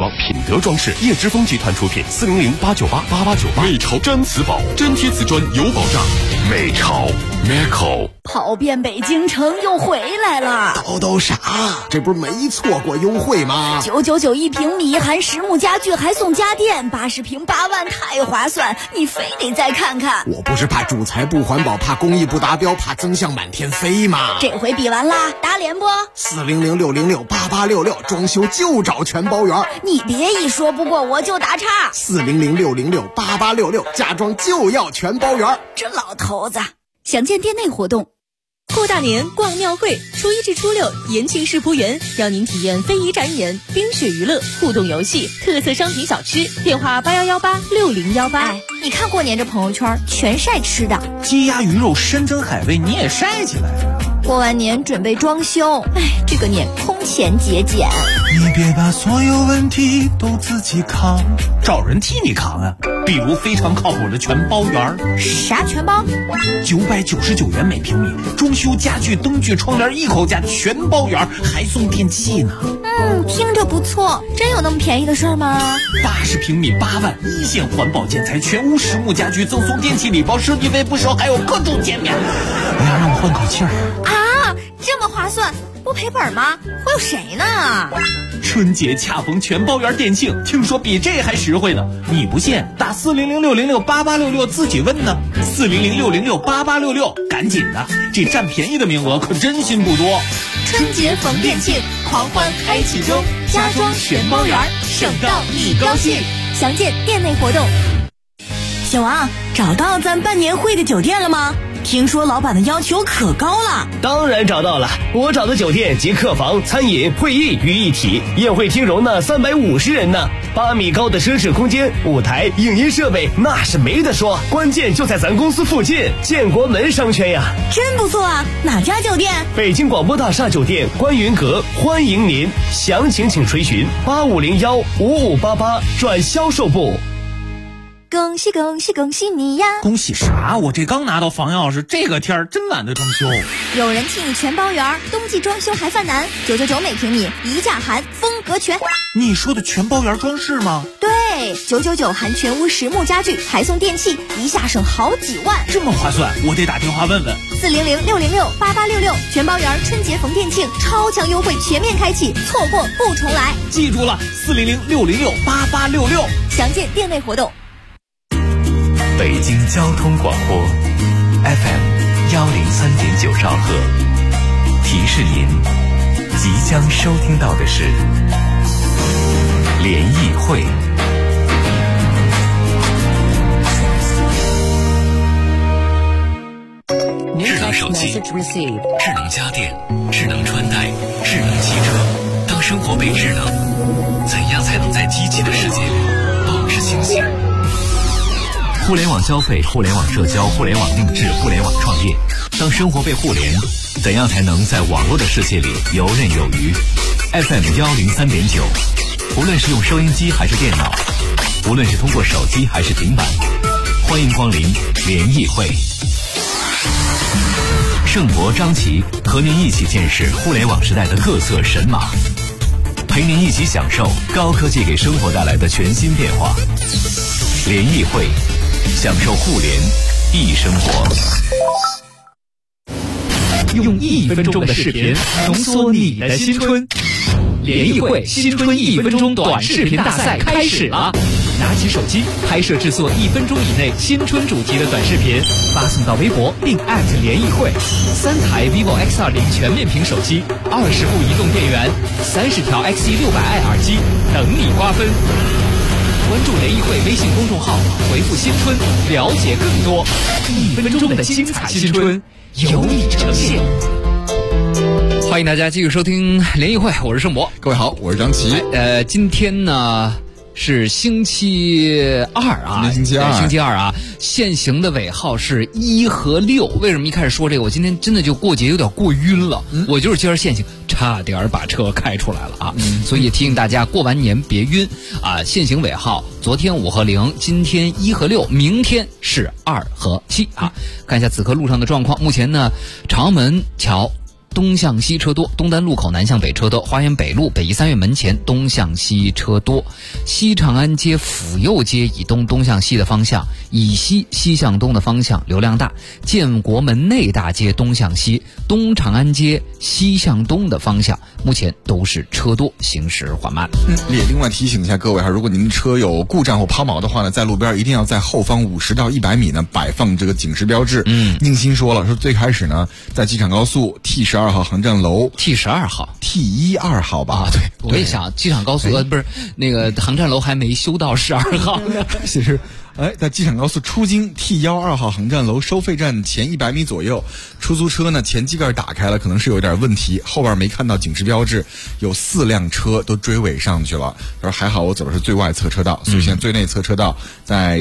装，品德装饰，叶之峰集团出品，400-898-8898。美潮真瓷宝，真贴瓷砖有保障。美潮 Meco 跑遍北京城又回来了。 叨啥？这不是没错过优惠吗 ？999一平米，含实木家具还送家电，80平8万，太划算！你非得再看看。 我不是怕主材不环保，怕工艺不达标，怕增项满天飞吗？ 这回比完啦，打脸不 ？400-606-8866，装修就找全包圆。 你别一说不过我就打岔。 400-606-8866，家装就要全包圆。 这老头子，详见店内活动。 过大年逛庙会，初1至初6，延庆世仆园让您体验非遗展演、冰雪娱乐、互动游戏、特色商品小吃。电话81186018。 哎，你看过年这朋友圈全晒吃的， 鸡鸭鱼肉、山珍海味，你也晒起来了。 过完年准备装修，哎，这个年空前节俭。 你别把所有问题都自己扛，找人替你扛啊！比如非常靠谱的全包圆。 啥全包 ？999元每平米，装修家具、灯具、窗帘一口价，全包圆，还送电器呢。 听着不错，真有那么便宜的事儿吗 ？80平米8万，一线环保建材，全屋实木家具，赠送电器礼包，设计费不收，还有各种减免。哎呀，让我换口气儿啊！这么划算，不赔本吗？会有谁呢？ 春节恰逢全包圆店庆，听说比这还实惠呢。你不信？打400-606-8866自己问呢。400-606-8866，赶紧的，这占便宜的名额可真心不多。 春节逢店庆，狂欢开启中，家装全包圆，省到你高兴。 详见店内活动。 小王，找到咱办年会的酒店了吗？听说老板的要求可高了。 当然找到了，我找的酒店集客房、餐饮、会议于一体，宴会厅容纳350人呢，8米高的奢侈空间，舞台、影音设备那是没得说，关键就在咱公司附近，建国门商圈呀。 真不错啊，哪家酒店？ 北京广播大厦酒店观云阁，欢迎您，详情请垂询8501-5588转销售部。 恭喜恭喜恭喜你呀！ 恭喜啥？我这刚拿到房钥匙，这个天儿真懒得装修。 有人替你全包圆，冬季装修还犯难，999每平米，一价含，风格全。 你说的全包圆装饰吗？ 对，999含全屋实木家具，还送电器，一下省好几万。 这么划算，我得打电话问问。 400-606-8866，全包圆春节逢店庆，超强优惠全面开启，错过不重来。 记住了，400-606-8866， 详见店内活动。 北京交通广播 FM 103.9兆赫，提示您即将收听到的是联谊会。智能手机、智能家电、智能穿戴、智能汽车，当生活被智能，怎样才能在机器的世界里保持清醒？互联网消费、互联网社交、互联网定制、互联网创业，当生活被互联，怎样才能在网络的世界里游刃有余？ FM 103.9，无论是用收音机还是电脑，无论是通过手机还是平板，欢迎光临联谊会。盛博、张琪和您一起见识互联网时代的各色神马，陪您一起享受高科技给生活带来的全新变化。联谊会，享受互联易生活。 用1分钟的视频浓缩你的新春。联谊会新春1分钟短视频大赛开始了，拿起手机拍摄制作1分钟以内新春主题的短视频，发送到微博并联谊会。3台 vivo X20全面屏手机，20部移动电源，30条 XE600i 耳机等你瓜分。关注联谊会微信公众号，回复新春了解更多。1分钟的精彩新春由你呈现。 欢迎大家继续收听联谊会，我是盛博。 各位好，我是张琪。 今天呢是星期二啊， 今天星期二啊，限行的尾号是1和6。为什么一开始说这个？我今天真的就过节有点过晕了，我就是今儿限行，差点把车开出来了啊！所以提醒大家过完年别晕啊！限行尾号，昨天5和0，今天1和6，明天是2和7啊！看一下此刻路上的状况，目前呢，长门桥东向西车多，东单路口南向北车多，花园北路北医三院门前东向西车多，西长安街府右街以东东向西的方向，以西西向东的方向流量大，建国门内大街东向西，东长安街西向东的方向目前都是车多，行驶缓慢。 也另外提醒一下各位哈，如果您的车有故障或抛锚的话呢，在路边一定要在后方50到100米呢摆放这个警示标志。宁鑫说了，说最开始呢，在机场高速 T12号航站楼 T12号 T12号吧？ 对，我也想机场高速不是那个航站楼还没修到12号呢。 其实在机场高速出京 T12号航站楼收费站前100米左右，出租车呢前机盖打开了，可能是有点问题，后边没看到警示标志，有4辆车都追尾上去了。他说还好我走的是最外侧车道，所以现在最内侧车道在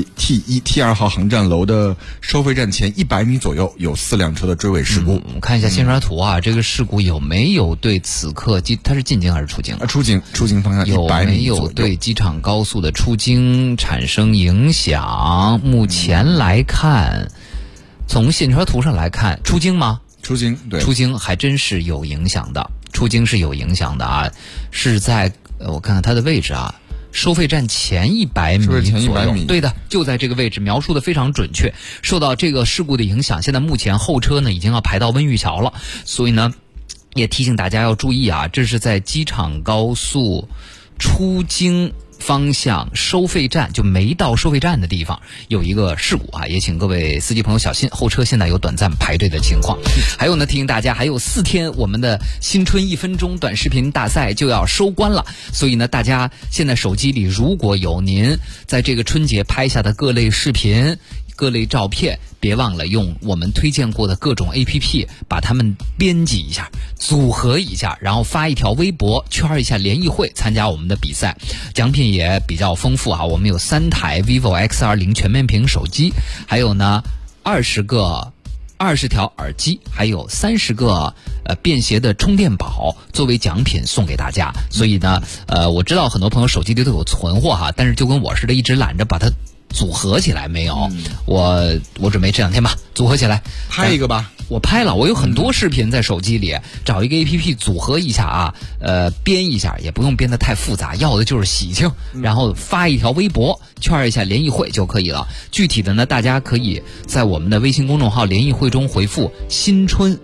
T2 号航站楼的收费站前100米左右有4辆车的追尾事故。 我们看一下线刷图啊，这个事故有没有对此刻它是进京还是出京？ 出京方向100米左右。 有没有对机场高速的出京产生影响？目前来看，从线刷图上来看，出京吗？ 出京，对， 出京还真是有影响的，出京是有影响的啊，是在我看看它的位置啊，收费站前100米左右，对的，就在这个位置，描述的非常准确。受到这个事故的影响，现在目前后车呢已经要排到温榆桥了，所以呢，也提醒大家要注意啊，这是在机场高速出京方向收费站，就没到收费站的地方有一个事故啊，也请各位司机朋友小心，后车现在有短暂排队的情况。还有呢，提醒大家还有4天我们的新春1分钟短视频大赛就要收官了，所以呢，大家现在手机里如果有您在这个春节拍下的各类视频、各类照片，别忘了用我们推荐过的各种 APP 把它们编辑一下，组合一下，然后发一条微博圈一下联谊会，参加我们的比赛。奖品也比较丰富啊，我们有3台 vivo X20 全面屏手机，还有呢20条耳机，还有30个便携的充电宝作为奖品送给大家。所以呢我知道很多朋友手机里都有存货哈，但是就跟我似的一直懒着把它组合起来没有。我准备这2天吧组合起来拍一个吧。 我拍了，我有很多视频在手机里，找一个 APP 组合一下啊，编一下，也不用编得太复杂，要的就是喜庆，然后发一条微博圈一下联谊会就可以了。具体的呢，大家可以在我们的微信公众号联谊会中回复新春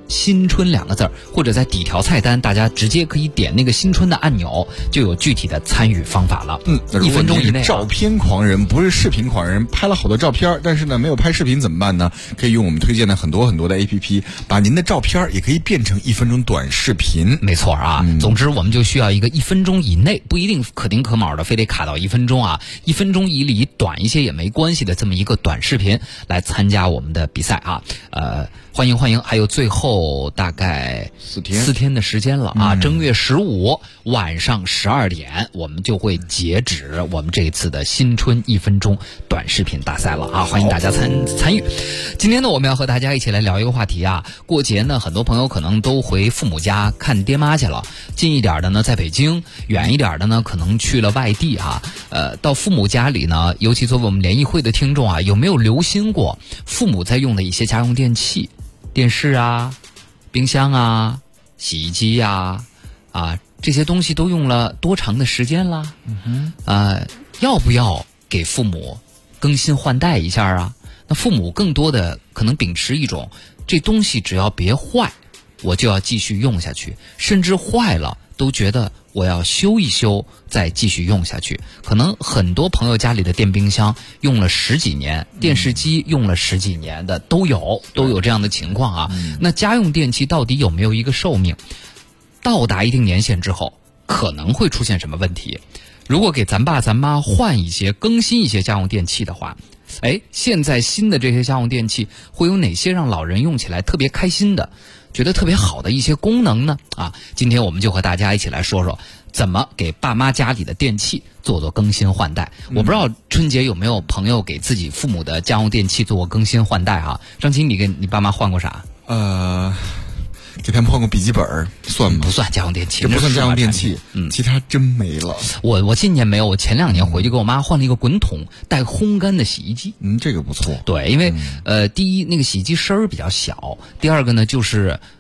2个字，或者在底条菜单大家直接可以点那个新春的按钮，就有具体的参与方法了。1分钟以内。 照片狂人不是视频狂人，拍了好多照片，但是呢没有拍视频怎么办呢？可以用我们推荐的很多的 APP， 把您的照片也可以变成1分钟短视频。 没错啊，总之我们就需要一个1分钟以内，不一定可丁可卯的非得卡到1分钟啊，1分钟以里短一些也没关系的这么一个短视频来参加我们的比赛啊。欢迎！还有最后大概4天的时间了啊！正月15晚上12点，我们就会截止我们这一次的新春1分钟短视频大赛了啊！欢迎大家参与。今天呢，我们要和大家一起来聊一个话题啊。过节呢，很多朋友可能都回父母家看爹妈去了，近一点的呢在北京，远一点的呢可能去了外地啊。到父母家里呢，尤其作为我们联谊会的听众啊，有没有留心过父母在用的一些家用电器？电视啊，冰箱啊，洗衣机呀，这些东西都用了多长的时间了？要不要给父母更新换代一下啊？那父母更多的可能秉持一种，这东西只要别坏，我就要继续用下去，甚至坏了都觉得我要修一修再继续用下去。可能很多朋友家里的电冰箱用了10几年，电视机用了10几年的都有这样的情况啊。那家用电器到底有没有一个寿命？到达一定年限之后可能会出现什么问题？如果给咱爸咱妈换一些更新一些家用电器的话，现在新的这些家用电器会有哪些让老人用起来特别开心的，觉得特别好的一些功能呢？今天我们就和大家一起来说说怎么给爸妈家里的电器做更新换代。我不知道春节有没有朋友给自己父母的家用电器做过更新换代啊？张琪，你给你爸妈换过啥？ 给他们换过笔记本算吗？ 不算家用电器， 这不算家用电器。其他真没了。 我今年没有，我前2年回去给我妈换了一个滚筒带烘干的洗衣机。 这个不错。 对，因为第一那个洗衣机声儿比较小，第二个呢就是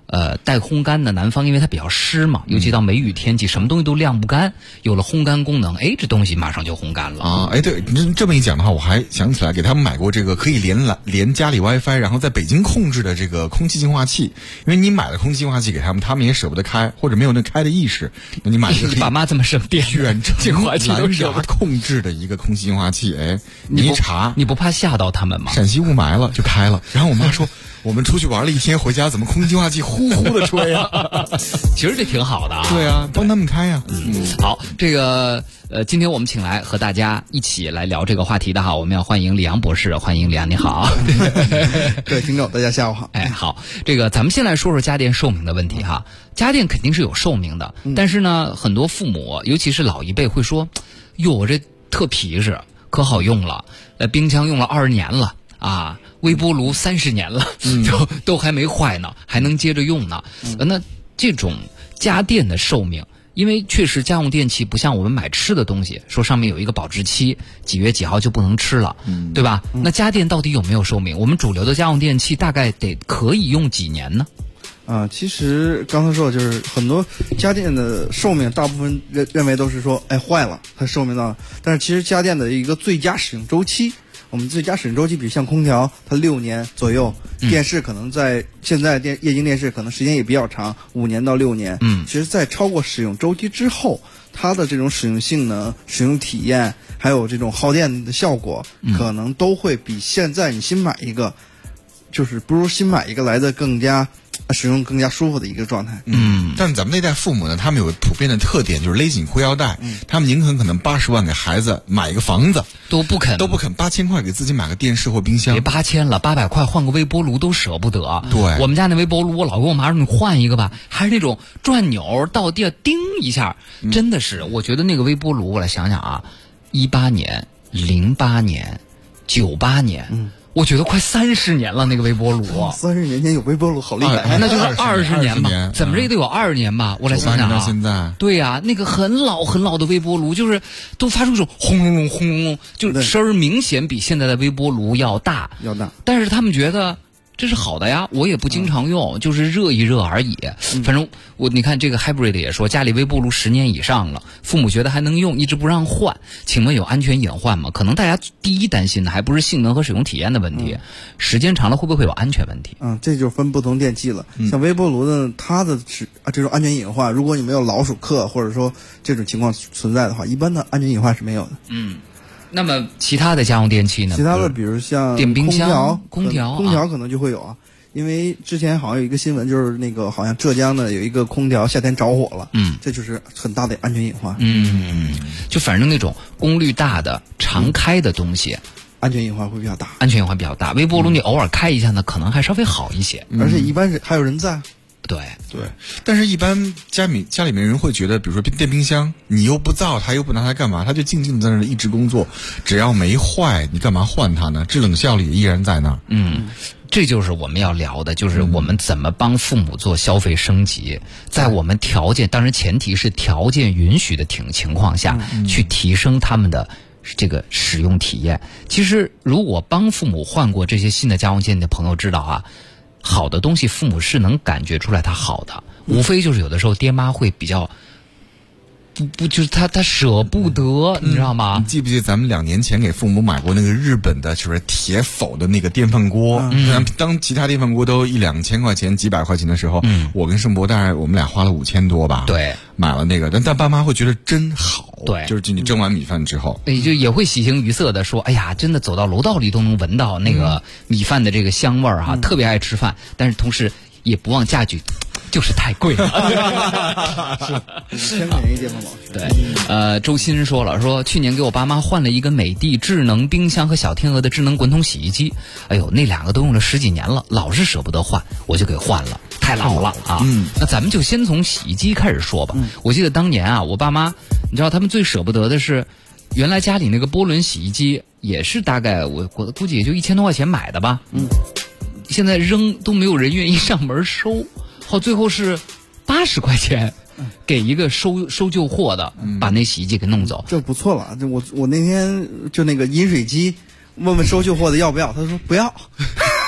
带烘干的南方，因为它比较湿嘛，尤其到梅雨天气，什么东西都晾不干，有了烘干功能，这东西马上就烘干了啊！对，你这么一讲的话，我还想起来给他们买过这个可以连家里 WiFi， 然后在北京控制的这个空气净化器。因为你买了空气净化器给他们，他们也舍不得开，或者没有那开的意识。那你买一个爸妈这么省电， 远程净化器都舍不得控制的一个空气净化器，你一查， 你不怕吓到他们吗？ 陕西雾霾了就开了，然后我妈说。我们出去玩了一天，回家怎么空气净化器呼呼的吹啊？ 其实这挺好的啊。 对啊，帮他们开呀。 好，这个今天我们请来和大家一起来聊这个话题的哈，我们要欢迎李阳博士，欢迎李阳，你好。 各位听众，大家下午好。 好，这个咱们先来说说家电寿命的问题哈。家电肯定是有寿命的，但是呢，很多父母，尤其是老一辈会说，哟，我这特皮实，可好用了，冰箱用了20年了啊。微波炉30年了，都还没坏呢，还能接着用呢。那这种家电的寿命，因为确实家用电器不像我们买吃的东西，说上面有一个保质期，几月几号就不能吃了，对吧？那家电到底有没有寿命？我们主流的家用电器大概可以用几年呢？ 其实刚才说的就是很多家电的寿命，大部分认为都是说，坏了，它寿命到了。但是其实家电的一个最佳使用周期。我们最佳使用周期，比如像空调，它6年左右；电视可能在现在液晶电视可能时间也比较长，5年到6年。其实，在超过使用周期之后，它的这种使用性能、使用体验，还有这种耗电的效果，可能都会比现在你新买一个，就是不如新买一个来的更加使用更加舒服的一个状态。 但咱们那代父母呢，他们有普遍的特点，就是勒紧裤腰带，他们宁可能80万给孩子买一个房子， 都不肯 8000块给自己买个电视或冰箱。 别8000了，800块换个微波炉都舍不得。 对， 我们家那微波炉，我老跟我妈说你换一个吧，还是那种转钮到地叮一下，真的是，我觉得那个微波炉，我来想想啊，18年、08年、98年。我觉得快30年了，那个微波炉。 30年前有微波炉，好厉害！ 那就是20年吧，怎么着也得有20年吧。我来想想啊， 现在对呀，那个很老很老的微波炉，就是都发出一种轰隆隆轰隆隆，就声儿明显比现在的微波炉要大。但是他们觉得这是好的呀，我也不经常用，就是热一热而已。反正你看这个 Hybrid 也说，家里微波炉10年以上了，父母觉得还能用，一直不让换。请问有安全隐患吗？可能大家第一担心的还不是性能和使用体验的问题，时间长了会不会有安全问题？ 这就分不同电器了。像微波炉呢，它的这种安全隐患，如果你没有老鼠克或者说这种情况存在的话，一般的安全隐患是没有的。 那么其他的家用电器呢？ 其他的比如像电冰箱、 空调可能就会有啊。因为之前好像有一个新闻，就是那个好像浙江的有一个空调夏天着火了，这就是很大的安全隐患。 就反正那种功率大的常开的东西， 安全隐患会比较大。 微波炉你偶尔开一下呢，可能还稍微好一些， 而且一般是还有人在。 对， 但是一般家里面人会觉得，比如说电冰箱，你又不造它，又不拿它干嘛，它就静静在那儿一直工作，只要没坏，你干嘛换它呢？制冷效率依然在那儿。 这就是我们要聊的，就是我们怎么帮父母做消费升级，在我们条件，当然前提是条件允许的情况下，去提升他们的这个使用体验。其实，如果帮父母换过这些新的家用电的朋友知道啊，好的东西父母是能感觉出来它好的，无非就是有的时候爹妈会比较就是他舍不得，你知道吗？ 你记不记得咱们2年前给父母买过那个日本的就是铁否的那个电饭锅？当其他电饭锅都1-2千块钱、几百块钱的时候，我跟盛博大概我们俩花了5000多吧， 对， 买了那个，但爸妈会觉得真好， 对， 就是你蒸完米饭之后， 就也会喜形于色的说，哎呀，真的走到楼道里都能闻到那个米饭的这个香味儿哈，特别爱吃饭，但是同时也不忘价句。就是太贵了是1000块钱一电饭煲。 对，周鑫说了，说去年给我爸妈换了一个美的智能冰箱和小天鹅的智能滚筒洗衣机，哎呦，那2个都用了10几年了，老是舍不得换，我就给换了，太老了啊。那咱们就先从洗衣机开始说吧。我记得当年啊，我爸妈，你知道他们最舍不得的是，原来家里那个波轮洗衣机也是大概我估计也就1000多块钱买的吧。现在扔都没有人愿意上门收。最后是80块钱，给一个收旧货的，把那洗衣机给弄走， 这不错了。我那天就那个饮水机，问收旧货的要不要，他说不要。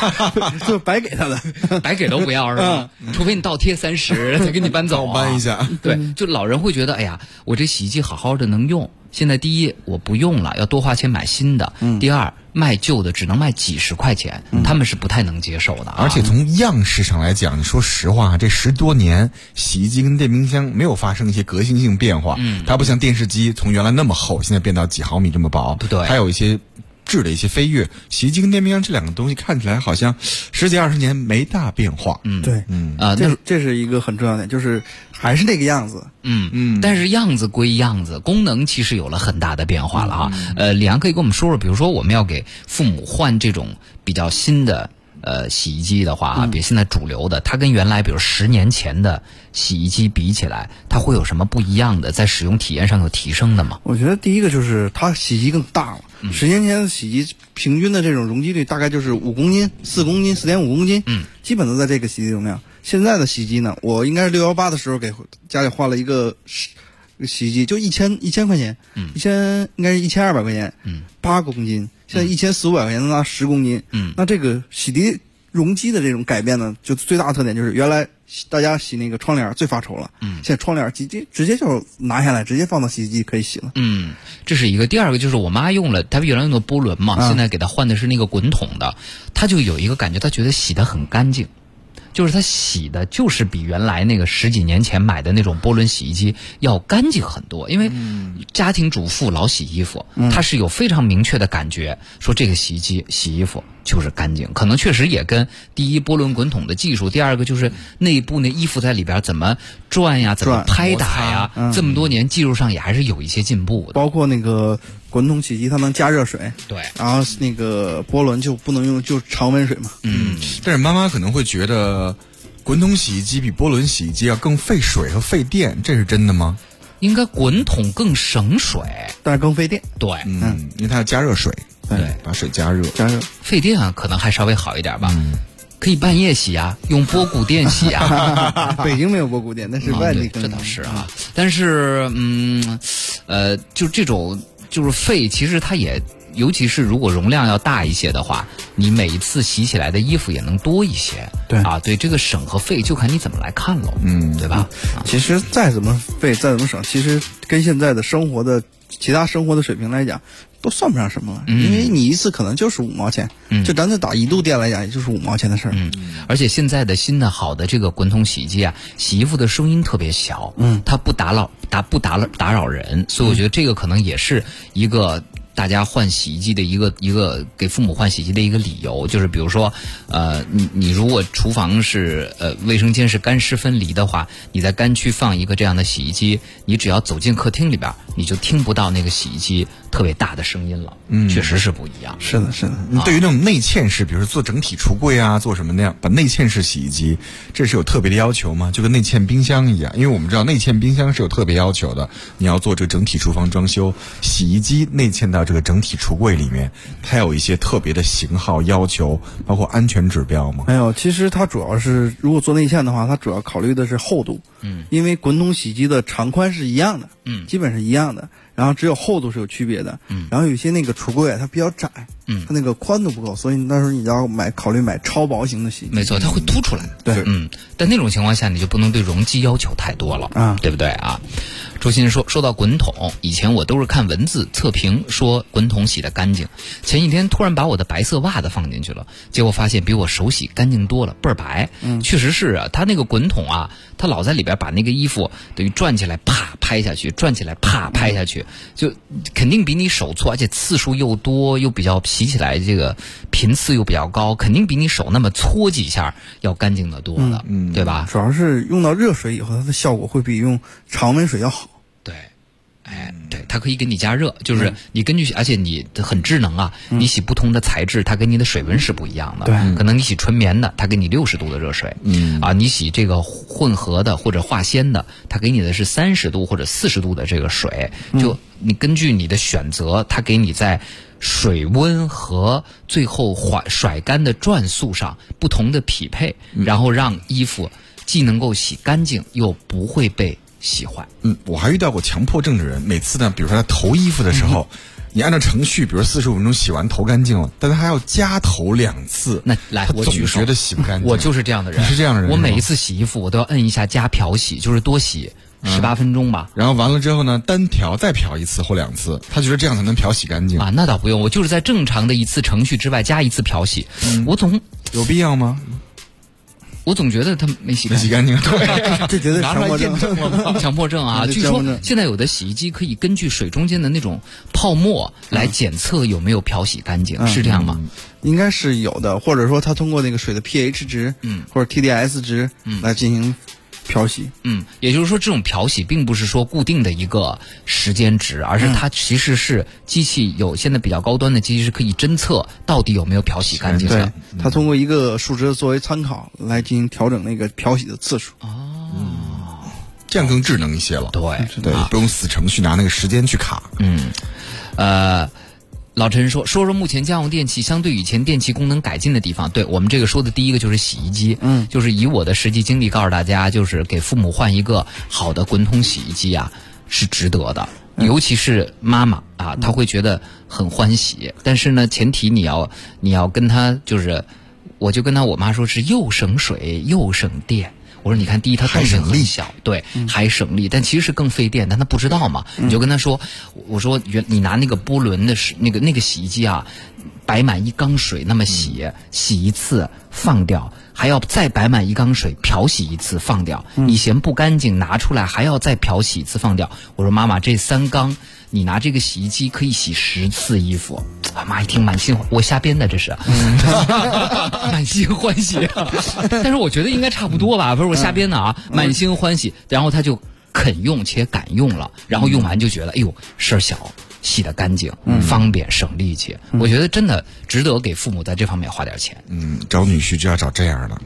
就白给他的， 白给都不要是吧？除非你倒贴30才给你搬走搬一下。 对，就老人会觉得，哎呀，我这洗衣机好好的能用，现在第一我不用了，要多花钱买新的。第二，卖旧的只能卖几十块钱，他们是不太能接受的。 而且从样式上来讲，你说实话，这10多年洗衣机跟电冰箱没有发生一些革新性变化，它不像电视机从原来那么厚，现在变到几毫米这么薄， 对， 还有一些质的一些飞跃。洗衣机跟电冰箱这两个东西看起来好像10几20年没大变化。 对，这是一个很重要的点，就是还是那个样子。 但是样子归样子，功能其实有了很大的变化了哈。李阳可以跟我们说说，比如说我们要给父母换这种比较新的洗衣机的话，比如现在主流的，它跟原来比如10年前的洗衣机比起来，它会有什么不一样的，在使用体验上有提升的吗？ 我觉得第一个就是它洗衣机更大了。10年前的洗衣机平均的这种容积率大概就是5公斤、4公斤、4.5公斤，基本都在这个洗衣容量。现在的洗衣机呢，我应该是618的时候给家里换了一个洗衣机，就1000块钱，应该是1200块钱，8公斤，现在1400-500块钱能拿10公斤，那这个洗涤容积的这种改变呢，就最大的特点就是原来大家洗那个窗帘最发愁了，现在窗帘直接就拿下来，直接放到洗衣机可以洗了。 这是一个。第二个就是我妈用了，她原来用的波轮嘛，现在给她换的是那个滚筒的，她就有一个感觉，她觉得洗得很干净。就是它洗的就是比原来那个10几年前买的那种波轮洗衣机要干净很多，因为家庭主妇老洗衣服，她是有非常明确的感觉，说这个洗衣机洗衣服就是干净。可能确实也跟第一波轮滚筒的技术，第二个就是内部那衣服在里边怎么转呀，怎么拍打呀，这么多年技术上也还是有一些进步的。 包括那个滚筒洗衣机它能加热水， 对， 然后那个波轮就不能用，就常温水嘛。 但是妈妈可能会觉得滚筒洗衣机比波轮洗衣机要更费水和费电，这是真的吗？ 应该滚筒更省水， 但是更费电。 对， 因为它要加热水， 对， 把水加热， 费电啊，可能还稍微好一点吧。可以半夜洗啊，用拨骨电洗啊。 北京没有拨骨电，但是外地这倒是啊。但是就这种就是费，其实它也，尤其是如果容量要大一些的话，你每一次洗起来的衣服也能多一些。对这个省和费就看你怎么来看喽，对吧？ 其实再怎么费再怎么省，其实跟现在的生活的其他生活的水平来讲，都算不上什么了，因为你一次可能就是5毛钱，就咱这打1度电来讲，也就是5毛钱的事儿。 而且现在的新的好的这个滚筒洗衣机啊，洗衣服的声音特别小，它不打扰人，所以我觉得这个可能也是一个大家换洗衣机的一个给父母换洗衣机的一个理由，就是比如说，你如果厨房是卫生间是干湿分离的话，你在干区放一个这样的洗衣机，你只要走进客厅里边，你就听不到那个洗衣机特别大的声音了。确实是不一样。 是的。 对于那种内嵌式，比如说做整体橱柜啊，做什么那样，把内嵌式洗衣机，这是有特别的要求吗？就跟内嵌冰箱一样，因为我们知道内嵌冰箱是有特别要求的，你要做这个整体厨房装修，洗衣机内嵌到这个整体橱柜里面，它有一些特别的型号要求，包括安全指标吗？ 没有，其实它主要是如果做内嵌的话，它主要考虑的是厚度。因为滚筒洗衣机的长宽是一样的，基本是一样的，然后只有厚度是有区别的。然后有些那个橱柜它比较窄，它那个宽度不够，所以到时候你要考虑买超薄型的洗衣机。 没错，它会凸出来。 对， 但那种情况下你就不能对容积要求太多了，对不对啊？周鑫说到滚筒，以前我都是看文字测评说滚筒洗得干净，前几天突然把我的白色袜子放进去了，结果发现比我手洗干净多了，倍儿白。确实是啊，它那个滚筒啊，它老在里边把那个衣服等于转起来啪拍下去，转起来啪拍下去，就肯定比你手搓，而且次数又多，又比较洗起来这个频次又比较高，肯定比你手那么搓几下要干净的多了，对吧？ 主要是用到热水以后，它的效果会比用常温水要好。 对，它可以给你加热，就是你根据，而且你很智能啊，你洗不同的材质，它给你的水温是不一样的。 对， 可能你洗纯棉的，它给你60度的热水，你洗这个混合的或者化纤的，它给你的是30度或者40度的这个水，就你根据你的选择，它给你在水温和最后甩干的转速上不同的匹配，然后让衣服既能够洗干净，又不会被洗坏。 我还遇到过强迫症的人，每次呢，比如说他投衣服的时候， 你按照程序，比如45分钟洗完头干净了，但它还要加头2次。 那来，我举手， 觉得洗不干净。 我就是这样的人。 你是这样的人。 我每一次洗衣服，我都要摁一下加漂洗，就是多洗18分钟吧。 然后完了之后呢，单漂再漂1次或2次，他觉得这样才能漂洗干净啊。那倒不用，我就是在正常的1次程序之外加1次漂洗。我总有必要吗？ 我总觉得他没洗干净， 对，这绝对强迫症了。强迫症啊！据说现在有的洗衣机可以根据水中间的那种泡沫来检测有没有漂洗干净，是这样吗？ 应该是有的，或者说它通过那个水的 pH 值，或者 TDS 值，来进行漂洗。 也就是说，这种漂洗并不是说固定的一个时间值，而是它其实是机器有现在比较高端的机器是可以侦测到底有没有漂洗干净的。 对，它通过一个数值作为参考来进行调整那个漂洗的次数。 这样更智能一些了。 对， 不用死程序拿那个时间去卡。 老陈说目前家用电器相对以前电器功能改进的地方。对，我们这个说的第一个就是洗衣机，就是以我的实际经历告诉大家，就是给父母换一个好的滚筒洗衣机啊是值得的，尤其是妈妈啊，她会觉得很欢喜。但是呢，前提你要跟她就是，我就跟我妈说是又省水又省电。我说你看，第一它动静很小，对，还省力，但其实是更费电，但他不知道嘛。你就跟他说，我说你拿那个波轮的那个洗衣机啊，摆满1缸水那么洗1次放掉，还要再摆满1缸水漂洗1次放掉，你嫌不干净拿出来还要再漂洗1次放掉。我说妈妈，这3缸你拿这个洗衣机可以洗10次衣服。妈一听满心，我瞎编的这是，满心欢喜。但是我觉得应该差不多吧，不是我瞎编的啊，满心欢喜。然后他就肯用且敢用了，然后用完就觉得，哎呦，事儿小，洗得干净，方便省力气。我觉得真的值得给父母在这方面花点钱。 找女婿就要找这样的。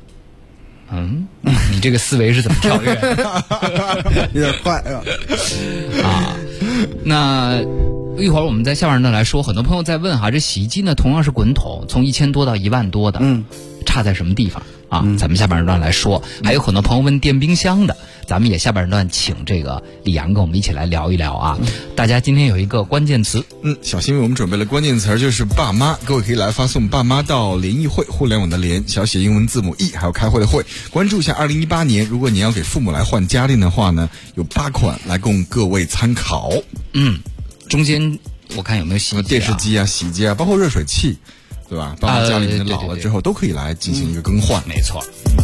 你这个思维是怎么跳跃？ 有点快啊！那一会儿我们在下半段来说，很多朋友在问哈，这洗衣机呢同样是滚筒，从1000多到1万多的，差在什么地方啊？咱们下半段来说。还有很多朋友问电冰箱的，咱们也下半段请这个李阳跟我们一起来聊一聊啊。大家今天有一个关键词， 小新为我们准备了关键词，就是爸妈。各位可以来发送爸妈到联谊会，互联网的联，小写英文字母 E， 还有开会的会。关注一下2018年，如果你要给父母来换家电的话呢，有8款来供各位参考。 中间我看有没有洗衣机、 电视机啊、洗衣机啊，包括热水器，对吧？爸妈家里面老了之后都可以来进行一个更换。 没错。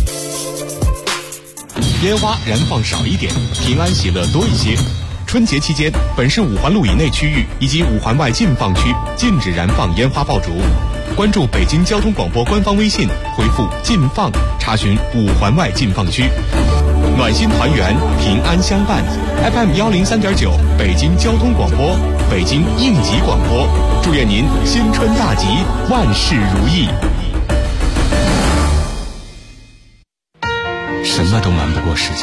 烟花燃放少一点，平安喜乐多一些。春节期间，本市5环路以内区域以及5环外禁放区禁止燃放烟花爆竹。关注北京交通广播官方微信，回复“禁放”查询5环外禁放区。暖心团圆，平安相伴。FM 103.9，北京交通广播，北京应急广播，祝愿您新春大吉，万事如意。什么都瞒不过时间。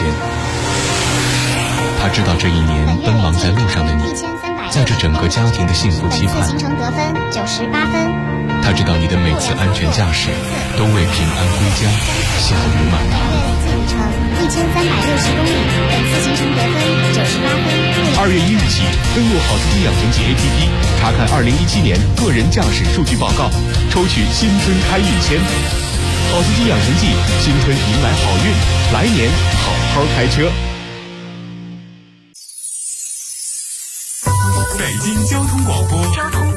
他知道这一年奔忙在路上的你，在这整个家庭的幸福期盼。 行程得分98分。 他知道你的每次安全驾驶都为平安归家笑语满堂。 1360公里，本次行程得分98分。 2月1日起，登录好司机养成记 APP， 查看2017年个人驾驶数据报告，抽取新春开运签。好司机养成记，新春迎来好运，来年好好开车。北京交通广播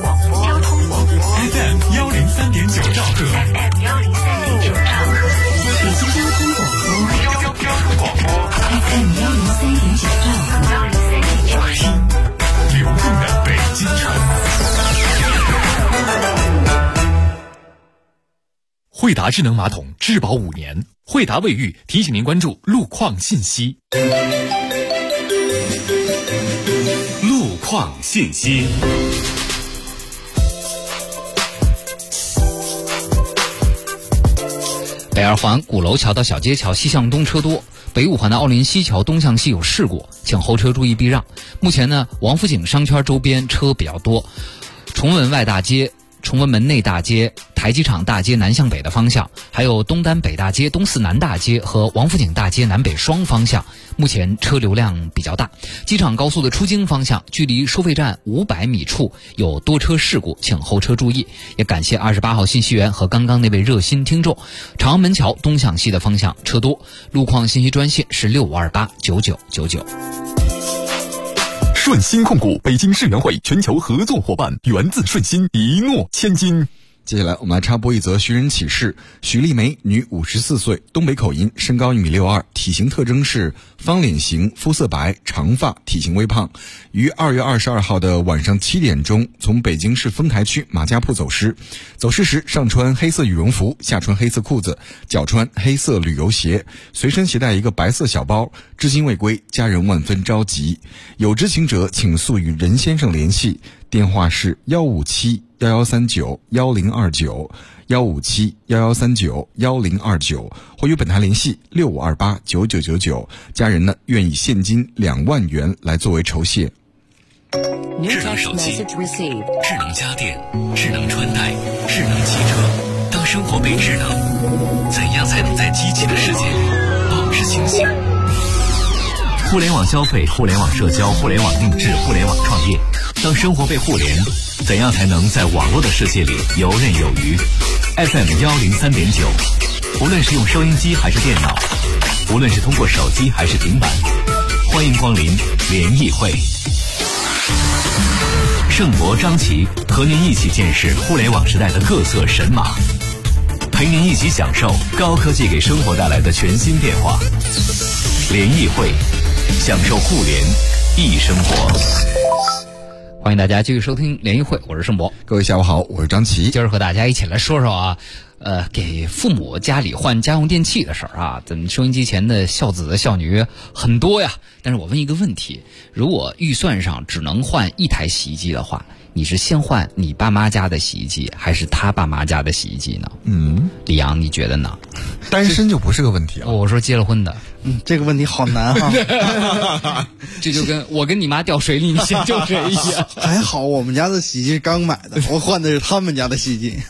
FM 103.9兆赫， 北京交通广播 FM 103.9兆赫， 听流动的北京城。惠达智能马桶质保5年，惠达卫浴提醒您关注路况信息。路况信息。 北2环鼓楼桥到小街桥西向东车多，北5环的奥林西桥东向西有事故，请后车注意避让。目前呢，王府井商圈周边车比较多，崇文外大街崇文门内大街、台机场大街南向北的方向，还有东单北大街、东四南大街和王府井大街南北双方向，目前车流量比较大。机场高速的出京方向，距离收费站500米处有多车事故，请后车注意。也感谢28号信息源和刚刚那位热心听众。长安门桥东向西的方向车多，路况信息专线是65289999。 顺鑫控股北京世园会全球合作伙伴，源自顺鑫，一诺千金。 接下来我们来插播一则寻人启事。许丽梅，女，54岁，东北口音，身高1.62米，体型特征是方脸型，肤色白，长发，体型微胖。于2月22号的晚上7点钟，从北京市丰台区马家铺走失。走失时上穿黑色羽绒服，下穿黑色裤子，脚穿黑色旅游鞋，随身携带一个白色小包，至今未归，家人万分着急。有知情者请速与任先生联系，电话是157-1139-1029，157-1139-1029，或与本台联系65289999，家人呢愿以现金2万元来作为酬谢。 智能手机、智能家电、智能穿戴、智能汽车，当生活被智能，怎样才能在机器的世界里保持清醒？互联网消费、互联网社交、互联网定制、互联网创业，当生活被互联，怎样才能在网络的世界里游刃有余？ FM103.9，无论是用收音机还是电脑，无论是通过手机还是平板，欢迎光临联谊会。盛博、张琪和您一起见识互联网时代的各色神马，陪您一起享受高科技给生活带来的全新变化。联谊会，享受互联易生活。 欢迎大家继续收听联谊会，我是盛博。 各位下午好，我是张琪。 今儿和大家一起来说说啊，给父母家里换家用电器的事儿啊。咱们收音机前的孝子孝女很多呀，但是我问一个问题：如果预算上只能换一台洗衣机的话，你是先换你爸妈家的洗衣机，还是他爸妈家的洗衣机呢？李阳，你觉得呢？ 单身就不是个问题啊。 我说结了婚的。 这个问题好难哈。 这就跟我跟你妈掉水里，你先救谁一样。 还好我们家的洗衣机是刚买的，我换的是他们家的洗衣机。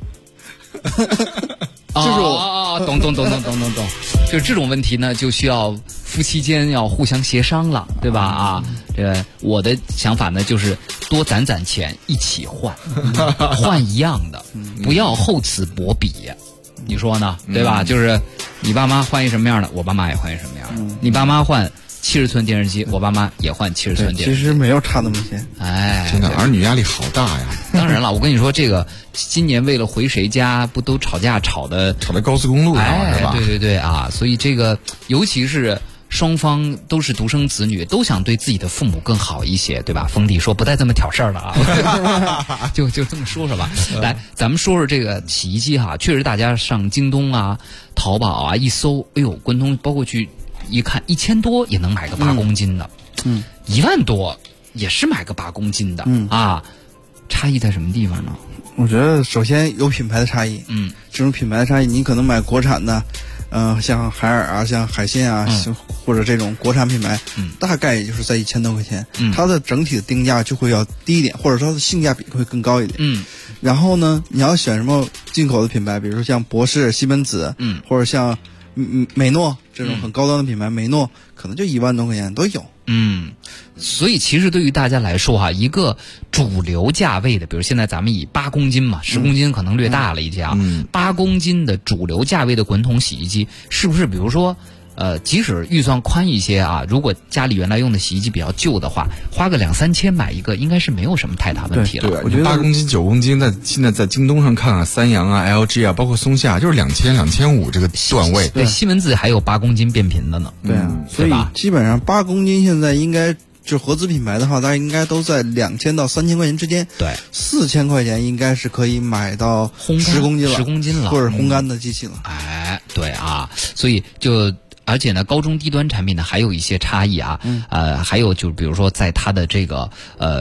就是我懂，就这种问题呢，就需要夫妻间要互相协商了，对吧？啊，我的想法呢，就是多攒钱一起换，换一样的，不要厚此薄彼。你说呢？对吧？就是你爸妈换一什么样的，我爸妈也换一什么样的。你爸妈换70寸电视机，我爸妈也换70寸电视机。 其实没有差那么些。 哎，真的，儿女压力好大呀。 当然了，我跟你说，这个今年为了回谁家，不都吵架吵在高速公路上是吧？ 对啊，所以这个尤其是双方都是独生子女，都想对自己的父母更好一些，对吧？封地说不带这么挑事儿了啊，就这么说吧。来，咱们说说这个洗衣机哈，确实大家上京东啊、淘宝啊一搜，哎呦，关东包括去一看，1000多也能买个8公斤的，1万多也是买个8公斤的，啊，差异在什么地方呢？ 我觉得首先有品牌的差异，这种品牌的差异，你可能买国产的。像海尔啊，像海信啊，或者这种国产品牌，大概也就是在1000多块钱，它的整体的定价就会要低一点，或者说它的性价比会更高一点。然后呢，你要选什么进口的品牌，比如说像博士、西门子，或者像美诺这种很高端的品牌，美诺可能就1万多块钱都有。 所以其实对于大家来说哈，一个主流价位的，比如现在咱们以8公斤嘛，10公斤可能略大了一些啊，8公斤的主流价位的滚筒洗衣机，是不是比如说即使预算宽一些啊，如果家里原来用的洗衣机比较旧的话，花个2-3千买一个，应该是没有什么太大问题了。 对，我觉得8公斤、9公斤，现在在京东上看啊，三洋啊、LG 啊，包括松下，就是2000、2500这个段位。 对，西门子还有8公斤变频的呢。 对啊，所以基本上8公斤现在应该就合资品牌的话，大家应该都在2000到3000块钱之间。 对 ，4000块钱应该是可以买到10公斤了，10 公斤了， 或者烘干的机器了。 哎，对啊，所以就。而且呢，高中低端产品呢还有一些差异啊，还有就是比如说在它的这个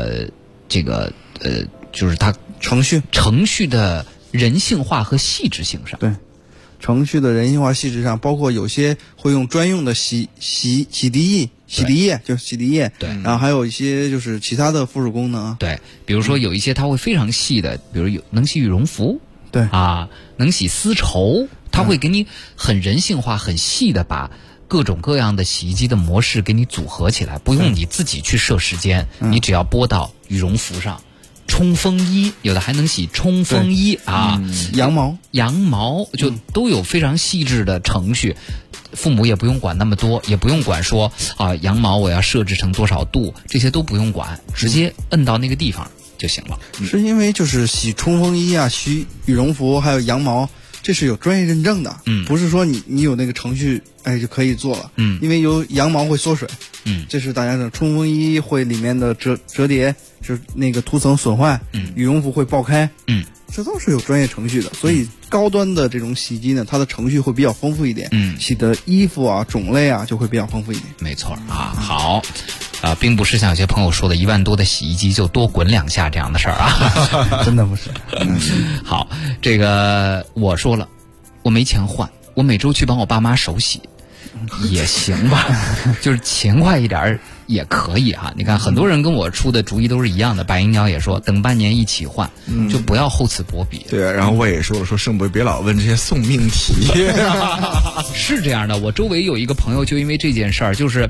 就是它程序的人性化和细致性上， 对，程序的人性化细致上，包括有些会用专用的洗涤液， 洗涤液就是洗涤液， 对， 然后还有一些就是其他的附属功能啊， 对，比如说有一些它会非常细的，比如能洗羽绒服， 对啊，能洗丝绸，它会给你很人性化、很细的把各种各样的洗衣机的模式给你组合起来，不用你自己去设时间，你只要拨到羽绒服上。冲锋衣有的还能洗冲锋衣啊， 羊毛就都有非常细致的程序，父母也不用管那么多，也不用管说啊羊毛我要设置成多少度，这些都不用管，直接摁到那个地方就行了。 是因为就是洗冲锋衣啊、洗羽绒服还有羊毛，这是有专业认证的，不是说你有那个程序就可以做了，因为有羊毛会缩水，这是大家的冲锋衣会里面的折叠，就是那个涂层损坏，羽绒服会爆开，这都是有专业程序的，所以高端的这种洗衣机呢，它的程序会比较丰富一点，洗的衣服啊种类啊就会比较丰富一点。 没错啊，好。并不是像有些朋友说的1万多的洗衣机就多滚2下这样的事儿啊， 真的不是。 好，这个我说了，我没钱换，我每周去帮我爸妈手洗，也行吧，就是勤快一点也可以哈。你看，很多人跟我出的主意都是一样的。白银鸟也说，等半年一起换，就不要厚此薄彼。 对啊，然后我也说了，说盛博别老问这些送命题。 是这样的，我周围有一个朋友就因为这件事儿，就是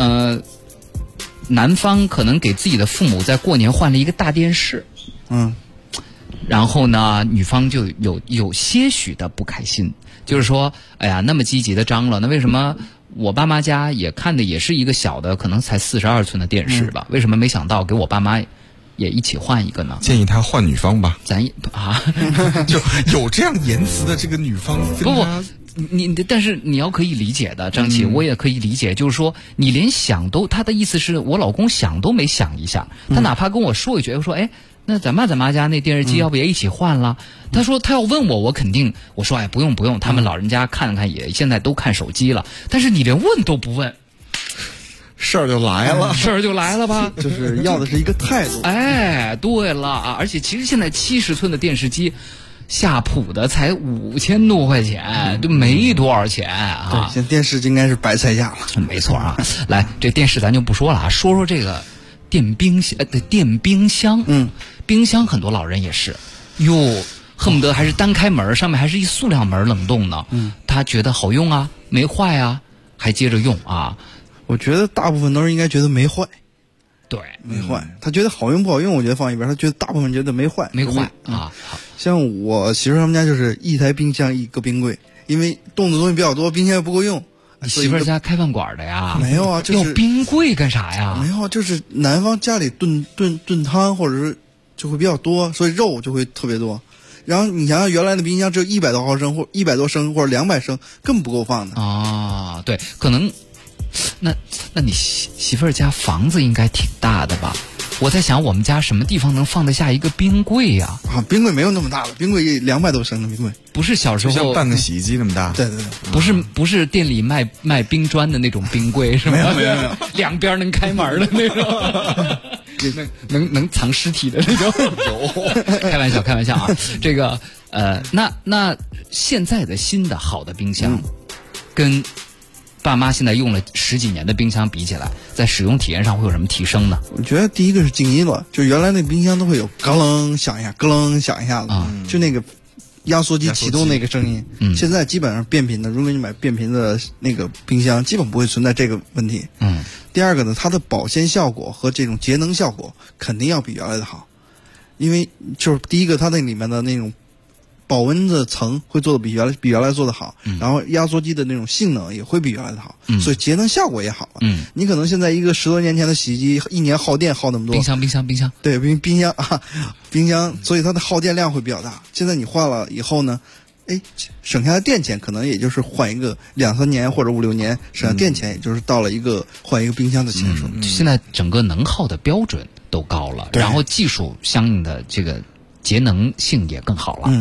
男方可能给自己的父母在过年换了一个大电视，然后呢，女方就有些许的不开心，就是说，哎呀，那么积极的张罗，那为什么我爸妈家也看的也是一个小的，可能才42寸的电视吧？为什么没想到给我爸妈也一起换一个呢？ 建议他换女方吧。 咱就有这样言辞的这个女方跟他。 但是你要可以理解的，张琪，我也可以理解，就是说你连想都，他的意思是我老公想都没想一下，他哪怕跟我说一句，我说哎，那咱妈家那电视机要不也一起换了？他说他要问我肯定，我说哎不用，他们老人家看看也现在都看手机了，但是你连问都不问。 事儿就来了吧？ 就是要的是一个态度。 哎，对了啊，而且其实现在70寸的电视机下谱的才5000多块钱，就没多少钱啊。 对，现在电视应该是白菜价了。 没错啊，来，这电视咱就不说了啊，说这个电冰箱。冰箱很多老人也是，恨不得还是单开门，上面还是一塑料门冷冻呢。他觉得好用啊，没坏啊，还接着用啊。 我觉得大部分都是应该觉得没坏。 对， 没坏。他觉得好用不好用，我觉得放一边。他觉得大部分觉得没坏啊。 像我媳妇他们家就是一台冰箱一个冰柜，因为冻的东西比较多，冰箱又不够用。 你媳妇家开饭馆的呀？ 没有啊，就是要冰柜干啥呀？ 没有，就是南方家里炖汤或者是就会比较多，所以肉就会特别多。然后你想想原来的冰箱只有100多毫升或100多升或者200升，根本不够放的啊。对，可能那你媳妇儿家房子应该挺大的吧？我在想我们家什么地方能放得下一个冰柜呀？ 冰柜没有那么大了，冰柜200多升的冰柜， 不是小时候就像半个洗衣机那么大。 对， 不是店里卖冰砖的那种冰柜是吗？ 没有， 两边能开门的那种，能藏尸体的那种。有，开玩笑啊。这个那现在的新的好的冰箱，跟爸妈现在用了10几年的冰箱比起来，在使用体验上会有什么提升呢？ 我觉得第一个是静音了，就原来那冰箱都会有咯楞响一下，咯楞响一下的，就那个压缩机启动那个声音。现在基本上变频的，如果你买变频的那个冰箱，基本不会存在这个问题。第二个呢，它的保鲜效果和这种节能效果肯定要比原来的好，因为就是第一个它那里面的那种保温的层会做的比原来做的好，然后压缩机的那种性能也会比原来的好，所以节能效果也好了。你可能现在一个10多年前的洗衣机1年耗电耗那么多， 冰箱， 对，冰箱，所以它的耗电量会比较大。现在你换了以后呢，省下的电钱可能也就是换一个2、3年或者5、6年，省下电钱也就是到了换一个冰箱的钱数。 现在整个能耗的标准都高了，然后技术相应的这个节能性也更好了。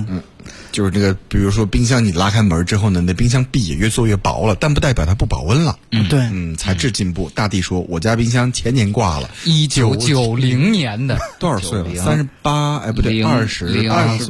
就是这个，比如说冰箱你拉开门之后呢，那冰箱壁也越做越薄了，但不代表它不保温了。 对， 材质进步。大地说，我家冰箱前年挂了 ，1990年的， 多少岁了？38，哎，不对，28岁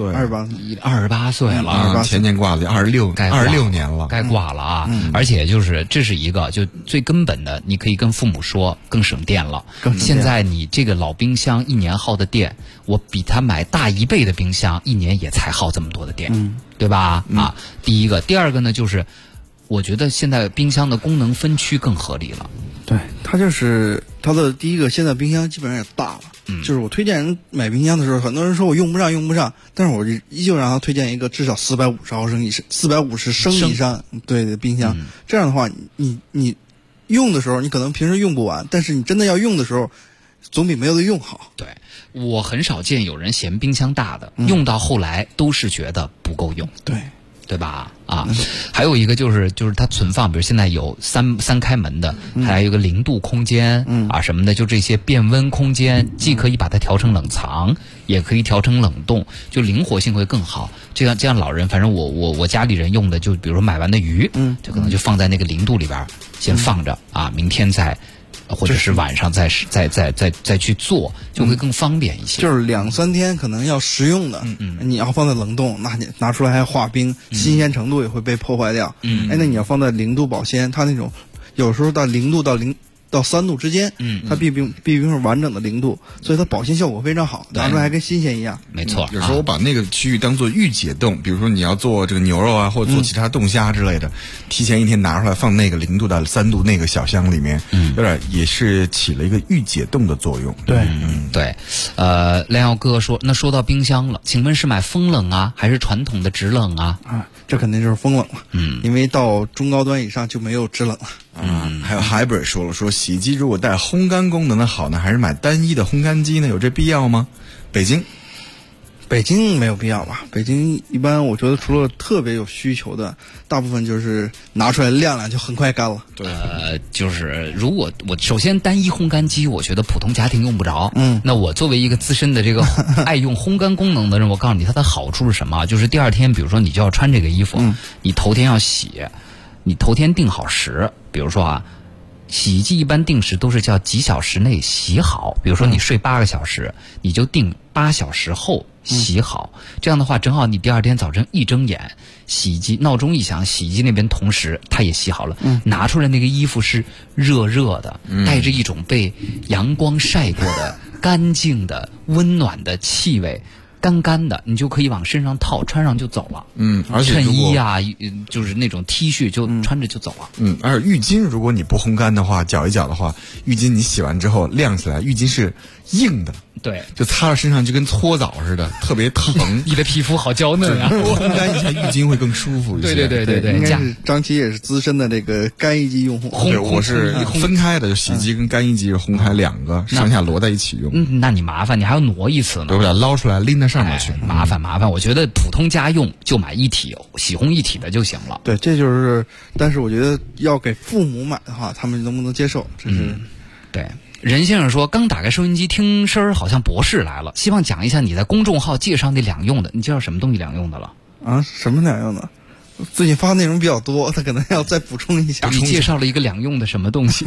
，28岁了， 前年挂了，26年了， 该挂了啊！而且就是这是一个就最根本的，你可以跟父母说，更省电了。现在你这个老冰箱1年耗的电，我比他买大1倍的冰箱1年也才耗这么多的电，对吧？第一个，第二个呢，就是我觉得现在冰箱的功能分区更合理了。 对，它就是它的第一个，现在冰箱基本上也大了。就是我推荐人买冰箱的时候，很多人说我用不上，但是我依旧让他推荐一个至少450毫升以上、450升以上的冰箱。这样的话，你用的时候，你可能平时用不完，但是你真的要用的时候，总比没有的用好。 对，我很少见有人嫌冰箱大的，用到后来都是觉得不够用。对吧？还有一个就是它存放，比如现在有三开门的，还有一个0度空间什么的，就这些变温空间，既可以把它调成冷藏，也可以调成冷冻，就灵活性会更好。这样老人，反正我家里人用的，就比如说买完的鱼，就可能就放在那个0度里边先放着明天再。或者是晚上再去做，就会更方便一些。 就是2-3天可能要食用的，你要放在冷冻，那你拿出来还化冰，新鲜程度也会被破坏掉。那你要放在0度保鲜，它那种有时候到0度到3度之间，它毕竟是完整的0度，所以它保鲜效果非常好，拿出来还跟新鲜一样。 没错， 有时候我把那个区域当做预解冻，比如说你要做这个牛肉啊，或者做其他冻虾之类的，提前1天拿出来放那个0度到3度那个小箱里面，有点也是起了一个预解冻的作用。 对， 对。亮耀哥说，那说到冰箱了，请问是买风冷啊，还是传统的直冷啊？ 这肯定就是风冷了。因为到中高端以上就没有直冷了。 还有 Hybrid 说洗衣机如果带烘干功能的好呢，还是买单一的烘干机呢？有这必要吗？北京没有必要吧？北京一般我觉得除了特别有需求的，大部分就是拿出来晾晾就很快干了。 对， 就是如果我首先单一烘干机，我觉得普通家庭用不着。那我作为一个资深的这个爱用烘干功能的人，我告诉你它的好处是什么？就是第二天，比如说你就要穿这个衣服，你头天要洗，你头天定好时，比如说洗衣机一般定时都是叫几小时内洗好，比如说你睡8个小时，你就定8小时后洗好，这样的话正好你第二天早晨一睁眼，洗衣机闹钟一响，洗衣机那边同时它也洗好了，拿出来那个衣服是热热的，带着一种被阳光晒过的干净的温暖的气味，干干的，你就可以往身上套，穿上就走了。 而且衬衣啊，就是那种 T 恤就穿着就走了。 而且浴巾如果你不烘干的话，搅一搅的话，浴巾你洗完之后晾起来，浴巾是硬的。 对， 就擦到身上就跟搓澡似的，特别疼。 你的皮肤好娇嫩啊！ 烘干一下浴巾会更舒服一些。 对， 应该是张琪也是资深的这个干衣机用户。 对，我是分开的，就洗衣机跟干衣机是烘开2个，上下摞在一起用。 那你麻烦，你还要挪一次呢， 对不对？捞出来拎到上面去， 麻烦。我觉得普通家用就买一体洗烘一体的就行了。 对，这就是，但是我觉得要给父母买的话，他们能不能接受？这是对。任先生说，刚打开收音机听声儿，好像博士来了，希望讲一下你在公众号介绍那两用的，你介绍什么东西两用的了？ 什么两用的？最近发内容比较多，他可能要再补充一下。 你介绍了一个两用的什么东西？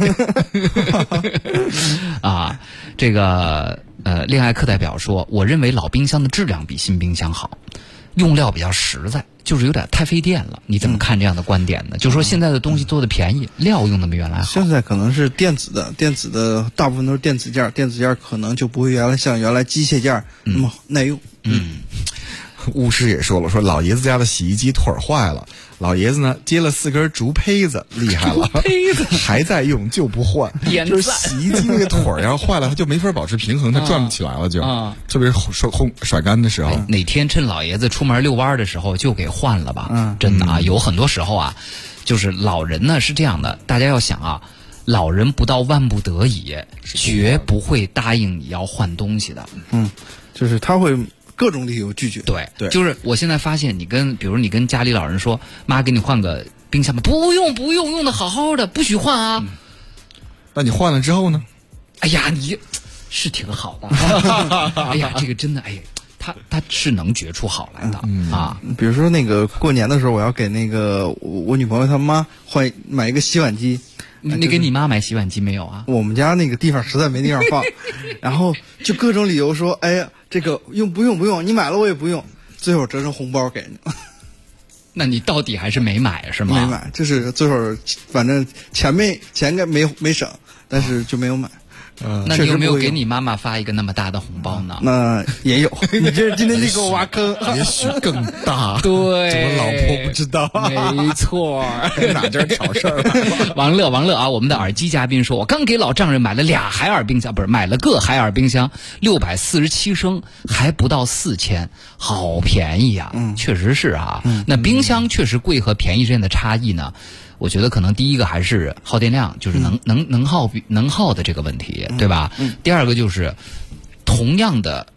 这个恋爱课代表说，我认为老冰箱的质量比新冰箱好，用料比较实在，就是有点太费电了。你怎么看这样的观点呢？就说现在的东西做的便宜，料用的没原来好。 现在可能是电子的大部分都是电子件，电子件可能就不会像原来机械件那么耐用。 巫师也说了，说老爷子家的洗衣机腿儿坏了，老爷子呢接了4根竹胚子，厉害了，还在用就不换，就是洗衣机那个腿儿要坏了，它就没法保持平衡，它转不起来了就，特别是甩干的时候。 哪天趁老爷子出门遛弯的时候就给换了吧，真的有很多时候就是老人呢是这样的，大家要想老人不到万不得已，绝不会答应你要换东西的。 就是他会各种理由拒绝。 对，就是我现在发现比如你跟家里老人说，妈给你换个冰箱吧，不用，用的好好的，不许换啊。 那你换了之后呢？ 哎呀，你是挺好的。哎呀，这个真的， 它是能觉出好来的啊。 比如说那个过年的时候，我要给那个我女朋友她妈买一个洗碗机。 你给你妈买洗碗机没有啊？ 我们家那个地方实在没地方放，然后就各种理由说，哎呀，这个不用，你买了我也不用，最后折成红包给你。 那你到底还是没买是吗？ 没买，就是最后反正钱没省，但是就没有买。 那你有没有给你妈妈发一个那么大的红包呢？ 那也有。你这今天就给我挖坑， 也许更大。 对， 怎么老婆不知道？ 没错， 哪家挑事儿了？ 王乐啊，我们的耳机嘉宾说，我刚给老丈人买了俩海尔冰箱，不是买了个海尔冰箱，647升，还不到4000，好便宜啊！确实是啊。那冰箱确实贵和便宜之间的差异呢？我觉得可能第一个还是耗电量，就是能耗的这个问题，对吧？第二个就是同样的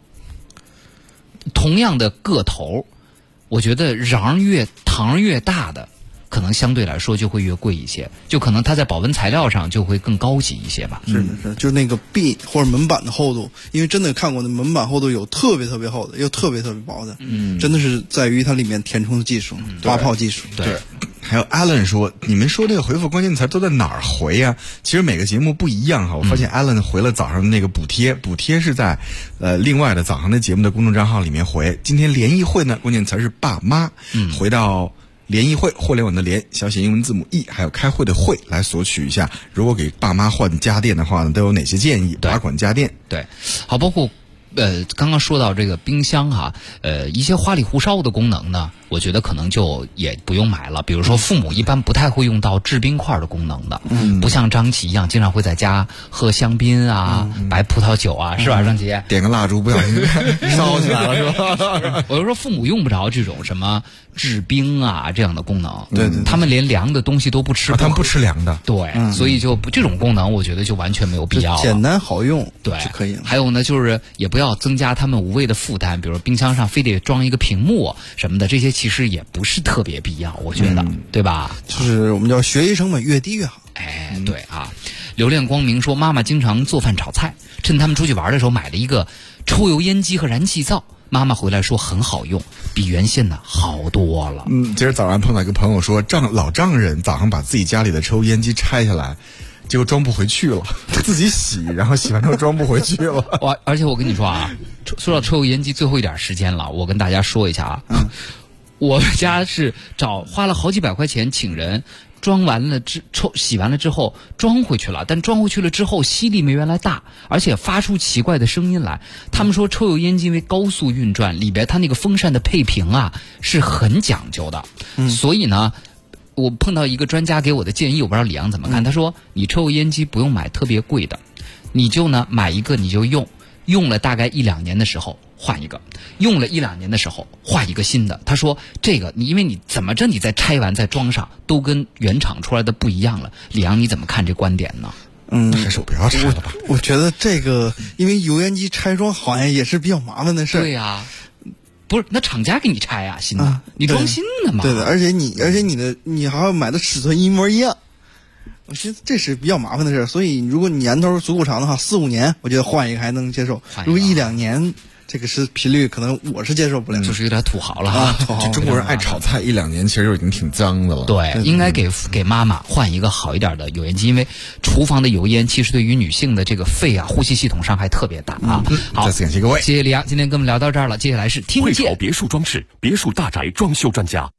个头，我觉得糖越大的，可能相对来说就会越贵一些，就可能它在保温材料上就会更高级一些吧。 是，就是那个壁或者门板的厚度，因为真的看过那门板厚度有特别特别厚的，又特别特别薄的，真的是在于它里面填充的技术，挖泡技术。 对。 还有 Alan 说，你们说这个回复关键词都在哪儿回呀？其实每个节目不一样哈。我发现 Alan 回了早上的那个补贴是在另外的早上的节目的公众账号里面回。今天联谊会呢，关键词是爸妈，回到联谊会，互联网的联，小写英文字母 E， 还有开会的会来索取一下。如果给爸妈换家电的话呢，都有哪些建议？拔管家电。 对，好，包括刚刚说到这个冰箱哈，一些花里胡哨的功能呢，我觉得可能就也不用买了。比如说，父母一般不太会用到制冰块的功能的，不像张琪一样，经常会在家喝香槟啊、白葡萄酒啊，是吧？张琪点个蜡烛不小心烧起来了，是吧？ 我就说父母用不着这种什么制冰啊这样的功能， 对， 他们连凉的东西都不吃， 他们不吃凉的， 对，所以就这种功能，我觉得就完全没有必要了， 简单好用， 对就可以了。 还有呢，就是也不要增加他们无谓的负担，比如冰箱上非得装一个屏幕什么的，这些其实也不是特别必要，我觉得，对吧？ 就是我们叫学习成本越低越好。 哎，对啊。留恋光明说，妈妈经常做饭炒菜，趁他们出去玩的时候买了一个抽油烟机和燃气灶。妈妈回来说很好用，比原先呢好多了。 今儿早上碰到一个朋友说，老丈人早上把自己家里的抽油烟机拆下来，结果装不回去了，自己洗，然后洗完之后装不回去了。 而且我跟你说啊，说到抽油烟机，最后一点时间了，我跟大家说一下啊，我们家是花了好几百块钱请人。装完了洗完了之后装回去了，但装回去了之后吸力没原来大，而且发出奇怪的声音来。他们说抽油烟机因为高速运转，里边它那个风扇的配平啊是很讲究的，所以呢，我碰到一个专家给我的建议，我不知道李阳怎么看。他说你抽油烟机不用买特别贵的，你就呢买一个你就用了大概1-2年的时候换一个，用了1-2年的时候换一个新的。他说这个因为你怎么着你再拆完再装上都跟原厂出来的不一样了。李阳你怎么看这观点呢？ 还是我不要拆了吧。 我觉得这个因为油烟机拆装好像也是比较麻烦的事儿。 对呀，不是那厂家给你拆啊新的，你装新的嘛。 对的，而且你还要买的尺寸一模一样。我觉得这是比较麻烦的事儿，所以如果你年头足够长的话，4-5年，我觉得换一个还能接受。如果1-2年，这个是频率，可能我是接受不了， 就是有点土豪了哈。 中国人爱炒菜，1-2年其实就已经挺脏的了。 对，应该给妈妈换一个好一点的油烟机，因为厨房的油烟其实对于女性的这个肺啊、呼吸系统伤害特别大啊。好， 再次感谢各位， 谢谢李阳，今天跟我们聊到这儿了，接下来是听见。 会炒别墅装饰、别墅大宅装修专家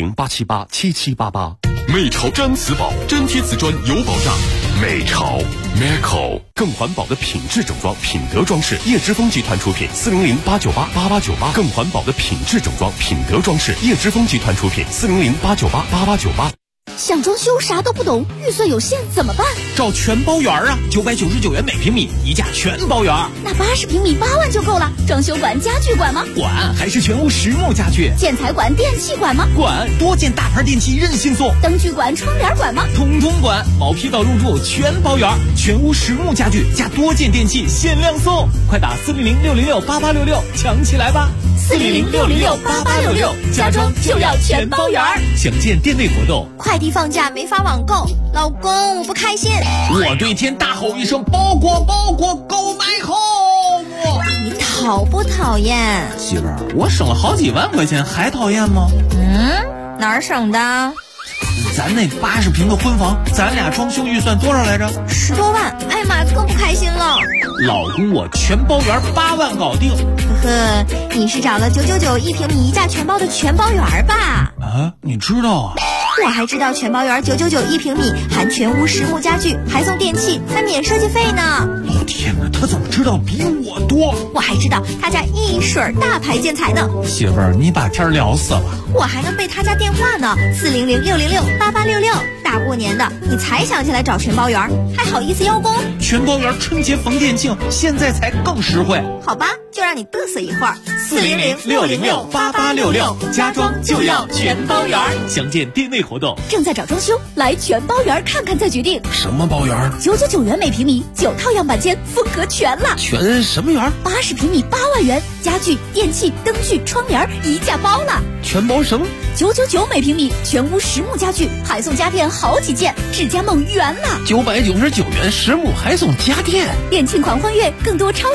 ，400-878-7788。美潮毡瓷宝，粘贴瓷砖有保障。美潮 Meco 更环保的品质整装、品德装饰，叶之峰集团出品，400-898-8898，更环保的品质整装、品德装饰，叶之峰集团出品，400-898-8898。 想装修啥都不懂，预算有限怎么办？ 找全包圆啊，999元每平米，一价全包圆。 那80平米8万就够了。装修管、家具管吗？ 管，还是全屋实木家具。 建材管、电器管吗？ 管，多件大牌电器任性送。 灯具管、窗帘管吗？ 统统管，毛坯到入住全包圆，全屋实木家具加多件电器限量送，快打400-606-8866抢起来吧 ！400-606-8866，家装就要全包圆。 详见店内活动。 快递放假没法网购，老公我不开心。 我对天大吼一声，包裹购买后， 你讨好不讨厌。 媳妇儿，我省了好几万块钱，还讨厌吗？ 哪儿省的？ 咱那80平的婚房，咱俩装修预算多少来着 ？10多万。哎妈，更不开心了。 老公，我全包圆8万搞定。 呵呵，你是找了999一平米一价全包的全包圆吧？ 啊，你知道啊？ 我还知道全包圆999一平米，含全屋实木家具，还送电器，还免设计费呢。 哦天哪，他怎么知道比我多？ 我还知道他家一水大牌建材呢。 媳妇儿，你把天聊死了。 我还能背他家电话呢，400-606-8866。大过年的，你才想起来找全包圆，还好意思邀功？ 全包圆春节逢店庆，现在才更实惠。 好吧，就让你嘚瑟一会儿。 400-606-8866，家装就要全包圆。详见店内活动。 正在找装修，来全包圆看看再决定。 什么包圆 ？999元每平米，9套样板间，风格全了。 全什么圆 ？80平米8万元，家具、电器、灯具、窗帘一价包了。 全包什么 ？999每平米，全屋实木家具，还送家电好几件，智家梦圆了。 999元实木还送家电， 店庆狂欢月，更多超